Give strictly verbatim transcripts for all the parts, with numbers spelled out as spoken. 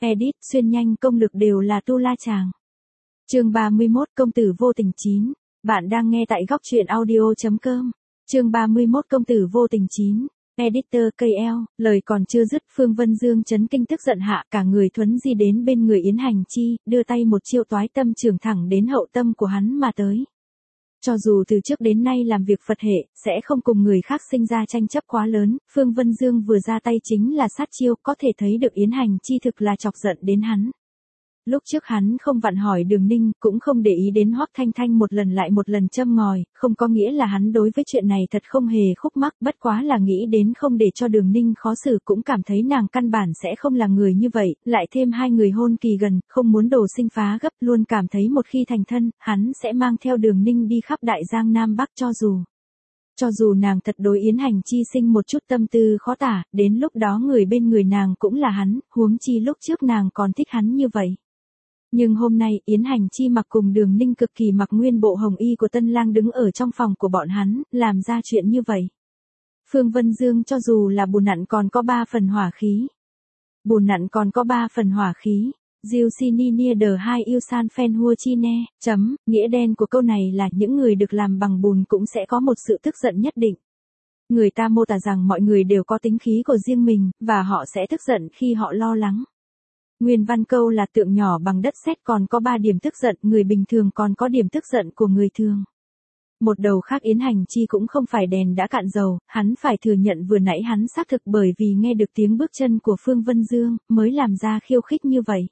Edit, xuyên nhanh công lực đều là tu la chàng. Chương ba mươi mốt Công tử vô tình chín. Bạn đang nghe tại góc truyện audio chấm com. Chương ba mươi mốt Công tử vô tình chín. Editor ca lờ, lời còn chưa dứt, Phương Vân Dương chấn kinh tức giận hạ, cả người thuấn di đến bên người Yến Hành Chi, đưa tay một chiêu toái tâm trường thẳng đến hậu tâm của hắn mà tới. Cho dù từ trước đến nay làm việc Phật hệ, sẽ không cùng người khác sinh ra tranh chấp quá lớn, Phương Vân Dương vừa ra tay chính là sát chiêu, có thể thấy được Yến Hành Chi thực là chọc giận đến hắn. Lúc trước hắn không vặn hỏi Đường Ninh, cũng không để ý đến Hoắc Thanh Thanh một lần lại một lần châm ngòi, không có nghĩa là hắn đối với chuyện này thật không hề khúc mắc, bất quá là nghĩ đến không để cho Đường Ninh khó xử, cũng cảm thấy nàng căn bản sẽ không là người như vậy, lại thêm hai người hôn kỳ gần, không muốn đồ sinh phá gấp, luôn cảm thấy một khi thành thân, hắn sẽ mang theo Đường Ninh đi khắp Đại Giang Nam Bắc, cho dù Cho dù nàng thật đối Yến Hành Chi sinh một chút tâm tư khó tả, đến lúc đó người bên người nàng cũng là hắn, huống chi lúc trước nàng còn thích hắn như vậy. Nhưng hôm nay Yến Hành Chi mặc cùng Đường Ninh cực kỳ mặc nguyên bộ hồng y của tân lang đứng ở trong phòng của bọn hắn, làm ra chuyện như vậy. Phương Vân Dương cho dù là bùn nặn còn có ba phần hỏa khí. Bùn nặn còn có ba phần hỏa khí. Diêu si ni nia đờ hai yêu san phen hua chi ne, chấm, nghĩa đen của câu này là những người được làm bằng bùn cũng sẽ có một sự tức giận nhất định. Người ta mô tả rằng mọi người đều có tính khí của riêng mình, và họ sẽ tức giận khi họ lo lắng. Nguyên văn câu là tượng nhỏ bằng đất sét còn có ba điểm tức giận, người bình thường còn có điểm tức giận của người thường. Một đầu khác Yến Hành Chi cũng không phải đèn đã cạn dầu, hắn phải thừa nhận vừa nãy hắn xác thực bởi vì nghe được tiếng bước chân của Phương Vân Dương, mới làm ra khiêu khích như vậy.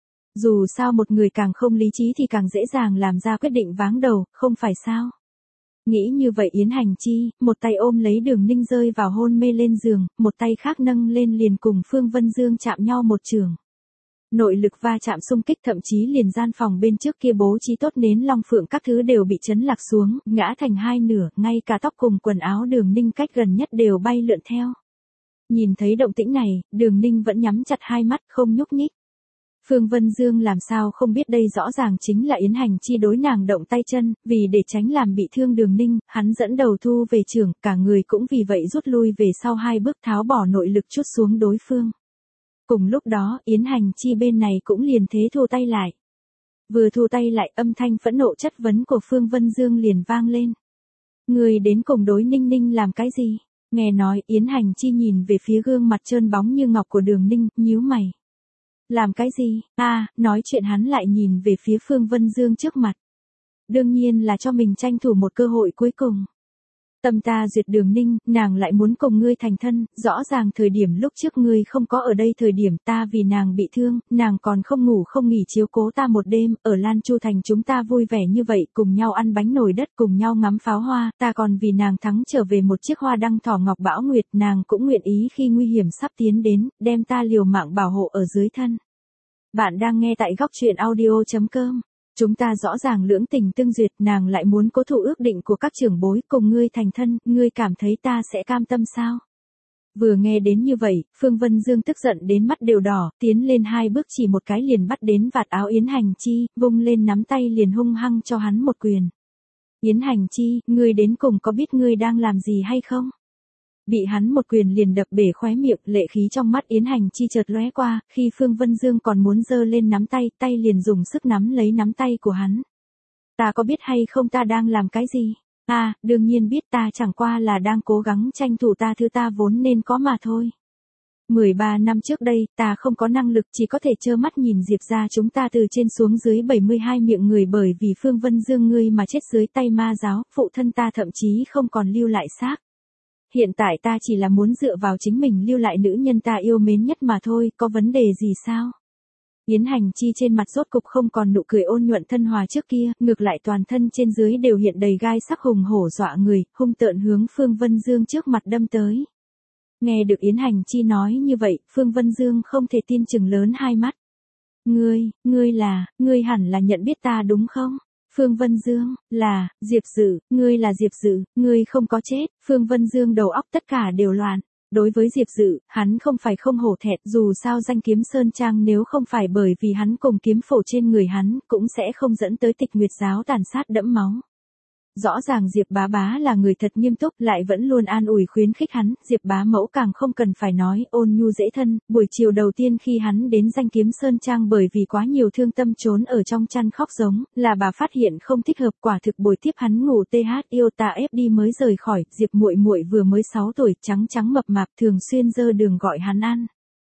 Dù sao một người càng không lý trí thì càng dễ dàng làm ra quyết định váng đầu, không phải sao? Nghĩ như vậy Yến Hành Chi, một tay ôm lấy Đường Ninh rơi vào hôn mê lên giường, một tay khác nâng lên liền cùng Phương Vân Dương chạm nhau một trường. Nội lực va chạm xung kích, thậm chí liền gian phòng bên trước kia bố trí tốt nến long phượng các thứ đều bị chấn lạc xuống, ngã thành hai nửa, ngay cả tóc cùng quần áo Đường Ninh cách gần nhất đều bay lượn theo. Nhìn thấy động tĩnh này, Đường Ninh vẫn nhắm chặt hai mắt không nhúc nhích. Phương Vân Dương làm sao không biết đây rõ ràng chính là Yến Hành Chi đối nàng động tay chân, vì để tránh làm bị thương Đường Ninh, hắn dẫn đầu thu về trường, cả người cũng vì vậy rút lui về sau hai bước tháo bỏ nội lực chút xuống đối phương. Cùng lúc đó, Yến Hành Chi bên này cũng liền thế thu tay lại. Vừa thu tay lại, âm thanh phẫn nộ chất vấn của Phương Vân Dương liền vang lên. Người đến cùng đối Ninh Ninh làm cái gì? Nghe nói, Yến Hành Chi nhìn về phía gương mặt trơn bóng như ngọc của Đường Ninh, nhíu mày. Làm cái gì? À, nói chuyện hắn lại nhìn về phía Phương Vân Dương trước mặt. Đương nhiên là cho mình tranh thủ một cơ hội cuối cùng. Tâm ta duyệt Đường Ninh, nàng lại muốn cùng ngươi thành thân, rõ ràng thời điểm lúc trước ngươi không có ở đây, thời điểm ta vì nàng bị thương, nàng còn không ngủ không nghỉ chiếu cố ta một đêm, ở Lan Chu Thành chúng ta vui vẻ như vậy, cùng nhau ăn bánh nồi đất, cùng nhau ngắm pháo hoa, ta còn vì nàng thắng trở về một chiếc hoa đăng thỏ ngọc bão nguyệt, nàng cũng nguyện ý khi nguy hiểm sắp tiến đến, đem ta liều mạng bảo hộ ở dưới thân. Bạn đang nghe tại góc truyện audio chấm com. Chúng ta rõ ràng lưỡng tình tương duyệt, nàng lại muốn cố thủ ước định của các trưởng bối cùng ngươi thành thân, ngươi cảm thấy ta sẽ cam tâm sao? Vừa nghe đến như vậy, Phương Vân Dương tức giận đến mắt đều đỏ, tiến lên hai bước chỉ một cái liền bắt đến vạt áo Yến Hành Chi, vung lên nắm tay liền hung hăng cho hắn một quyền. Yến Hành Chi, ngươi đến cùng có biết ngươi đang làm gì hay không? Bị hắn một quyền liền đập bể khóe miệng, lệ khí trong mắt Yến Hành Chi chợt lóe qua, khi Phương Vân Dương còn muốn giơ lên nắm tay, tay liền dùng sức nắm lấy nắm tay của hắn. Ta có biết hay không ta đang làm cái gì? À, đương nhiên biết, ta chẳng qua là đang cố gắng tranh thủ ta thứ ta vốn nên có mà thôi. mười ba năm trước đây, ta không có năng lực, chỉ có thể trơ mắt nhìn Diệp gia chúng ta từ trên xuống dưới bảy mươi hai miệng người bởi vì Phương Vân Dương ngươi mà chết dưới tay ma giáo, phụ thân ta thậm chí không còn lưu lại xác. Hiện tại ta chỉ là muốn dựa vào chính mình lưu lại nữ nhân ta yêu mến nhất mà thôi, có vấn đề gì sao? Yến Hành Chi trên mặt rốt cục không còn nụ cười ôn nhuận thân hòa trước kia, ngược lại toàn thân trên dưới đều hiện đầy gai sắc hùng hổ dọa người, hung tợn hướng Phương Vân Dương trước mặt đâm tới. Nghe được Yến Hành Chi nói như vậy, Phương Vân Dương không thể tin chừng lớn hai mắt. Ngươi, ngươi là, ngươi hẳn là nhận biết ta đúng không? Phương Vân Dương, là, Diệp Dự, ngươi là Diệp Dự, ngươi không có chết. Phương Vân Dương đầu óc tất cả đều loạn. Đối với Diệp Dự, hắn không phải không hổ thẹn, dù sao danh kiếm Sơn Trang nếu không phải bởi vì hắn cùng kiếm phổ trên người hắn, cũng sẽ không dẫn tới Tịch Nguyệt giáo tàn sát đẫm máu. Rõ ràng Diệp Bá Bá là người thật nghiêm túc, lại vẫn luôn an ủi khuyến khích hắn, Diệp Bá Mẫu càng không cần phải nói, ôn nhu dễ thân, buổi chiều đầu tiên khi hắn đến Danh Kiếm Sơn Trang bởi vì quá nhiều thương tâm trốn ở trong chăn khóc giống, là bà phát hiện không thích hợp, quả thực buổi tiếp hắn ngủ th yêu ta ép đi mới rời khỏi, Diệp muội muội vừa mới sáu tuổi, trắng trắng mập mạp, thường xuyên dơ đường gọi hắn ăn.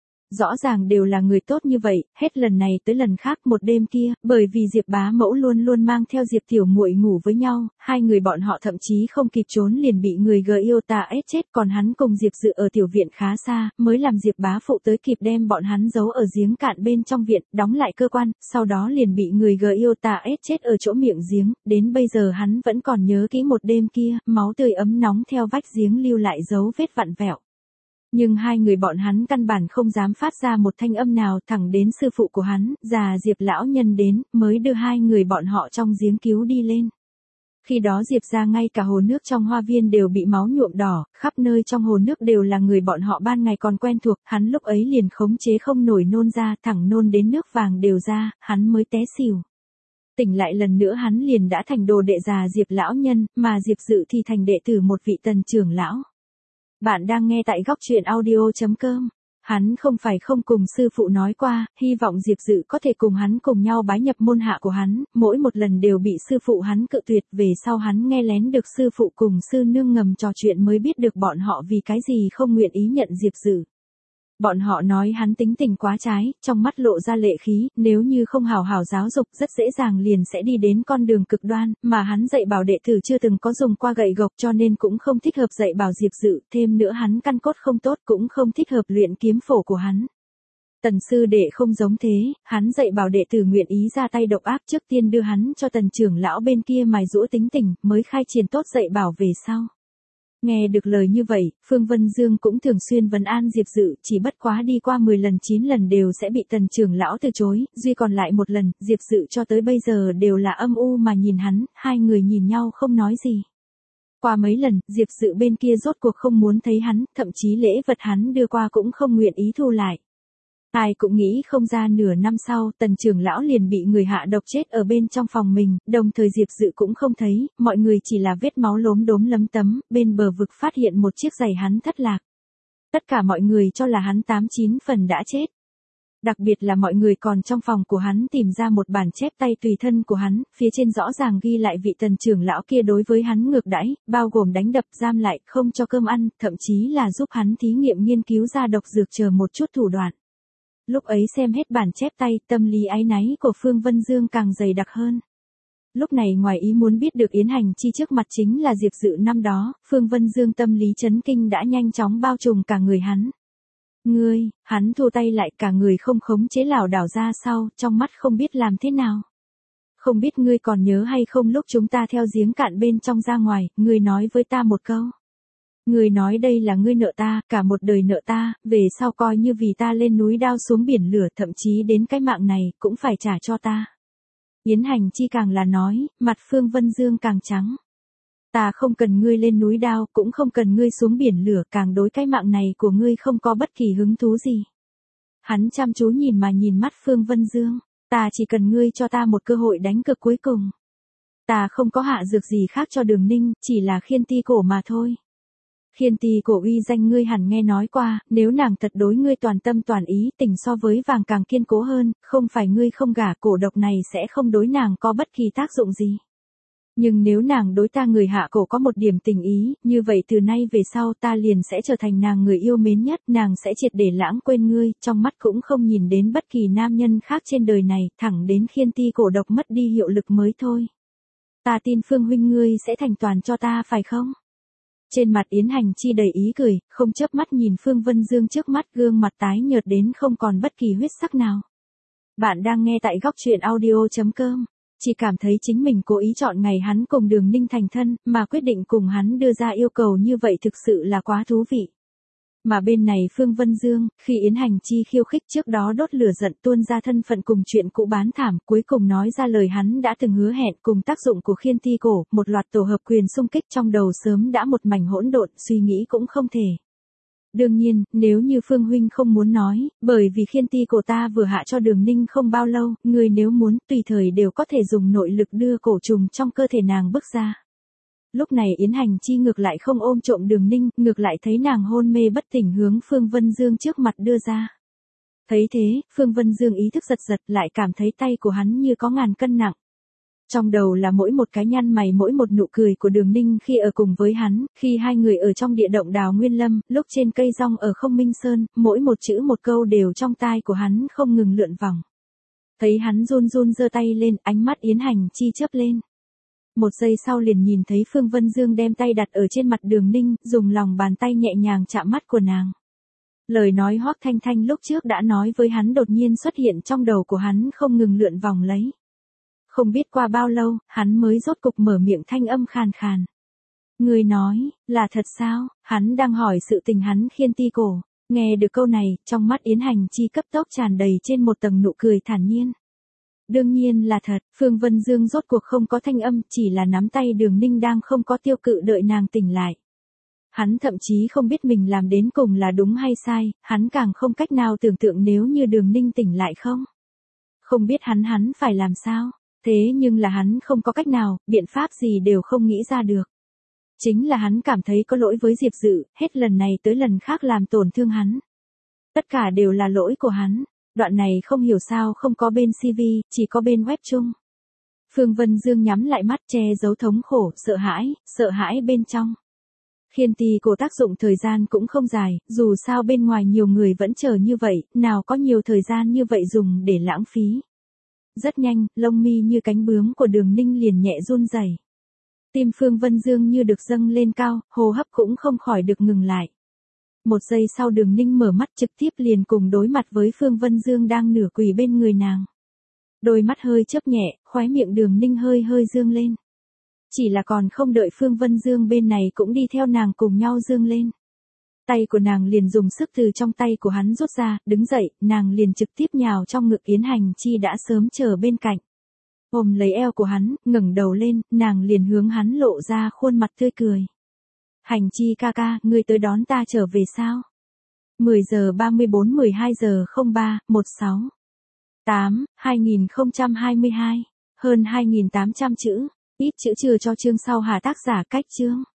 Rõ ràng đều là người tốt như vậy, hết lần này tới lần khác một đêm kia, bởi vì Diệp Bá Mẫu luôn luôn mang theo Diệp Tiểu Muội ngủ với nhau, hai người bọn họ thậm chí không kịp trốn liền bị người gờ yêu ta ép chết, còn hắn cùng Diệp Dự ở tiểu viện khá xa, mới làm Diệp Bá Phụ tới kịp đem bọn hắn giấu ở giếng cạn bên trong viện, đóng lại cơ quan, sau đó liền bị người gờ yêu ta ép chết ở chỗ miệng giếng, đến bây giờ hắn vẫn còn nhớ kỹ một đêm kia, máu tươi ấm nóng theo vách giếng lưu lại dấu vết vặn vẹo. Nhưng hai người bọn hắn căn bản không dám phát ra một thanh âm nào, thẳng đến sư phụ của hắn, già Diệp lão nhân đến, mới đưa hai người bọn họ trong giếng cứu đi lên. Khi đó Diệp ra ngay cả hồ nước trong hoa viên đều bị máu nhuộm đỏ, khắp nơi trong hồ nước đều là người bọn họ ban ngày còn quen thuộc, hắn lúc ấy liền khống chế không nổi nôn ra, thẳng nôn đến nước vàng đều ra, hắn mới té xỉu. Tỉnh lại lần nữa hắn liền đã thành đồ đệ già Diệp lão nhân, mà Diệp Dự thì thành đệ tử một vị Tần trưởng lão. Bạn đang nghe tại góc truyện audio chấm com. Hắn không phải không cùng sư phụ nói qua, hy vọng Diệp Dự có thể cùng hắn cùng nhau bái nhập môn hạ của hắn, mỗi một lần đều bị sư phụ hắn cự tuyệt, về sau hắn nghe lén được sư phụ cùng sư nương ngầm trò chuyện mới biết được bọn họ vì cái gì không nguyện ý nhận Diệp Dự. Bọn họ nói hắn tính tình quá trái, trong mắt lộ ra lệ khí, nếu như không hào hào giáo dục rất dễ dàng liền sẽ đi đến con đường cực đoan, mà hắn dạy bảo đệ tử chưa từng có dùng qua gậy gộc cho nên cũng không thích hợp dạy bảo Diệp Dự, thêm nữa hắn căn cốt không tốt cũng không thích hợp luyện kiếm phổ của hắn. Tần sư đệ không giống thế, hắn dạy bảo đệ tử nguyện ý ra tay độc ác, trước tiên đưa hắn cho Tần trưởng lão bên kia mài giũa tính tình, mới khai triển tốt dạy bảo về sau. Nghe được lời như vậy, Phương Vân Dương cũng thường xuyên vấn an Diệp Dự, chỉ bất quá đi qua mười lần chín lần đều sẽ bị Tần trưởng lão từ chối, duy còn lại một lần, Diệp Dự cho tới bây giờ đều là âm u mà nhìn hắn, hai người nhìn nhau không nói gì. Qua mấy lần, Diệp Dự bên kia rốt cuộc không muốn thấy hắn, thậm chí lễ vật hắn đưa qua cũng không nguyện ý thu lại. Ai cũng nghĩ không ra nửa năm sau, Tần trưởng lão liền bị người hạ độc chết ở bên trong phòng mình, đồng thời Diệp Dự cũng không thấy, mọi người chỉ là vết máu lốm đốm lấm tấm, bên bờ vực phát hiện một chiếc giày hắn thất lạc. Tất cả mọi người cho là hắn tám chín phần đã chết. Đặc biệt là mọi người còn trong phòng của hắn tìm ra một bản chép tay tùy thân của hắn, phía trên rõ ràng ghi lại vị Tần trưởng lão kia đối với hắn ngược đãi, bao gồm đánh đập, giam lại, không cho cơm ăn, thậm chí là giúp hắn thí nghiệm nghiên cứu ra độc dược chờ một chút thủ đoạn. Lúc ấy xem hết bản chép tay, tâm lý áy náy của Phương Vân Dương càng dày đặc hơn. Lúc này ngoài ý muốn biết được Yến Hành Chi trước mặt chính là Diệp Dự năm đó, Phương Vân Dương tâm lý chấn kinh đã nhanh chóng bao trùm cả người hắn. Ngươi, hắn thu tay lại, cả người không khống chế lảo đảo ra sau, trong mắt không biết làm thế nào. Không biết ngươi còn nhớ hay không lúc chúng ta theo giếng cạn bên trong ra ngoài, ngươi nói với ta một câu. Ngươi nói đây là ngươi nợ ta, cả một đời nợ ta, về sau coi như vì ta lên núi đao xuống biển lửa, thậm chí đến cái mạng này, cũng phải trả cho ta. Yến Hành Chi càng là nói, mặt Phương Vân Dương càng trắng. Ta không cần ngươi lên núi đao, cũng không cần ngươi xuống biển lửa, càng đối cái mạng này của ngươi không có bất kỳ hứng thú gì. Hắn chăm chú nhìn mà nhìn mắt Phương Vân Dương, ta chỉ cần ngươi cho ta một cơ hội đánh cược cuối cùng. Ta không có hạ dược gì khác cho Đường Ninh, chỉ là khiên ti cổ mà thôi. Khiên ti cổ uy danh ngươi hẳn nghe nói qua, nếu nàng thật đối ngươi toàn tâm toàn ý, tình so với vàng càng kiên cố hơn, không phải ngươi không gả, cổ độc này sẽ không đối nàng có bất kỳ tác dụng gì. Nhưng nếu nàng đối ta người hạ cổ có một điểm tình ý, như vậy từ nay về sau ta liền sẽ trở thành nàng người yêu mến nhất, nàng sẽ triệt để lãng quên ngươi, trong mắt cũng không nhìn đến bất kỳ nam nhân khác trên đời này, thẳng đến khiên ti cổ độc mất đi hiệu lực mới thôi. Ta tin Phương huynh ngươi sẽ thành toàn cho ta phải không? Trên mặt Yến Hành Chi đầy ý cười, không chớp mắt nhìn Phương Vân Dương trước mắt, gương mặt tái nhợt đến không còn bất kỳ huyết sắc nào. Bạn đang nghe tại góc truyện audio chấm com. Chỉ cảm thấy chính mình cố ý chọn ngày hắn cùng Đường Ninh thành thân, mà quyết định cùng hắn đưa ra yêu cầu như vậy thực sự là quá thú vị. Mà bên này Phương Vân Dương, khi Yến Hành Chi khiêu khích trước đó đốt lửa giận tuôn ra thân phận cùng chuyện cũ bán thảm, cuối cùng nói ra lời hắn đã từng hứa hẹn cùng tác dụng của khiên ti cổ, một loạt tổ hợp quyền xung kích trong đầu sớm đã một mảnh hỗn độn, suy nghĩ cũng không thể. Đương nhiên, nếu như Phương huynh không muốn nói, bởi vì khiên ti cổ ta vừa hạ cho Đường Ninh không bao lâu, người nếu muốn, tùy thời đều có thể dùng nội lực đưa cổ trùng trong cơ thể nàng bước ra. lúc này Yến Hành Chi ngược lại không ôm trộm Đường Ninh, ngược lại thấy nàng hôn mê bất tỉnh hướng Phương Vân Dương trước mặt đưa ra. Thấy thế, Phương Vân Dương ý thức giật giật lại cảm thấy tay của hắn như có ngàn cân nặng. Trong đầu là mỗi một cái nhăn mày mỗi một nụ cười của Đường Ninh khi ở cùng với hắn, khi hai người ở trong địa động Đào Nguyên Lâm, lúc trên cây rong ở Không Minh Sơn, mỗi một chữ một câu đều trong tai của hắn không ngừng lượn vòng. Thấy hắn run run giơ tay lên, ánh mắt Yến Hành Chi chớp lên. Một giây sau liền nhìn thấy Phương Vân Dương đem tay đặt ở trên mặt Đường Ninh, dùng lòng bàn tay nhẹ nhàng chạm mắt của nàng. Lời nói Hoắc Thanh Thanh lúc trước đã nói với hắn đột nhiên xuất hiện trong đầu của hắn không ngừng lượn vòng lấy. Không biết qua bao lâu, hắn mới rốt cục mở miệng thanh âm khàn khàn. Người nói, là thật sao? Hắn đang hỏi sự tình hắn khiên ti cổ. Nghe được câu này, trong mắt Yến Hành Chi cấp tốc tràn đầy trên một tầng nụ cười thản nhiên. Đương nhiên là thật, Phương Vân Dương rốt cuộc không có thanh âm, chỉ là nắm tay Đường Ninh đang không có tiêu cự đợi nàng tỉnh lại. Hắn thậm chí không biết mình làm đến cùng là đúng hay sai, hắn càng không cách nào tưởng tượng nếu như Đường Ninh tỉnh lại không. Không biết hắn hắn phải làm sao, thế nhưng là hắn không có cách nào, biện pháp gì đều không nghĩ ra được. Chính là hắn cảm thấy có lỗi với Diệp Dự, hết lần này tới lần khác làm tổn thương hắn. Tất cả đều là lỗi của hắn, đoạn này không hiểu sao không có bên xê vê, chỉ có bên web chung. Phương Vân Dương nhắm lại mắt che giấu thống khổ, sợ hãi, sợ hãi bên trong. Khiên tì cổ tác dụng thời gian cũng không dài, dù sao bên ngoài nhiều người vẫn chờ như vậy, nào có nhiều thời gian như vậy dùng để lãng phí. Rất nhanh, lông mi như cánh bướm của Đường Ninh liền nhẹ run rẩy. Tim Phương Vân Dương như được dâng lên cao, hô hấp cũng không khỏi được ngừng lại. Một giây sau Đường Ninh mở mắt trực tiếp liền cùng đối mặt với Phương Vân Dương đang nửa quỳ bên người nàng. Đôi mắt hơi chớp nhẹ, khóe miệng Đường Ninh hơi hơi dương lên. Chỉ là còn không đợi Phương Vân Dương bên này cũng đi theo nàng cùng nhau dương lên. Tay của nàng liền dùng sức từ trong tay của hắn rút ra, đứng dậy, nàng liền trực tiếp nhào trong ngực Yến Hành Chi đã sớm chờ bên cạnh. Ôm lấy eo của hắn, ngẩng đầu lên, nàng liền hướng hắn lộ ra khuôn mặt tươi cười. Hành Chi ca ca, ngươi tới đón ta trở về sao? mười giờ ba mươi bốn mười hai giờ không ba, mười sáu. tám, hai nghìn không trăm hai mươi hai. Hơn hai nghìn tám trăm chữ. Ít chữ trừ cho chương sau hà tác giả cách chương.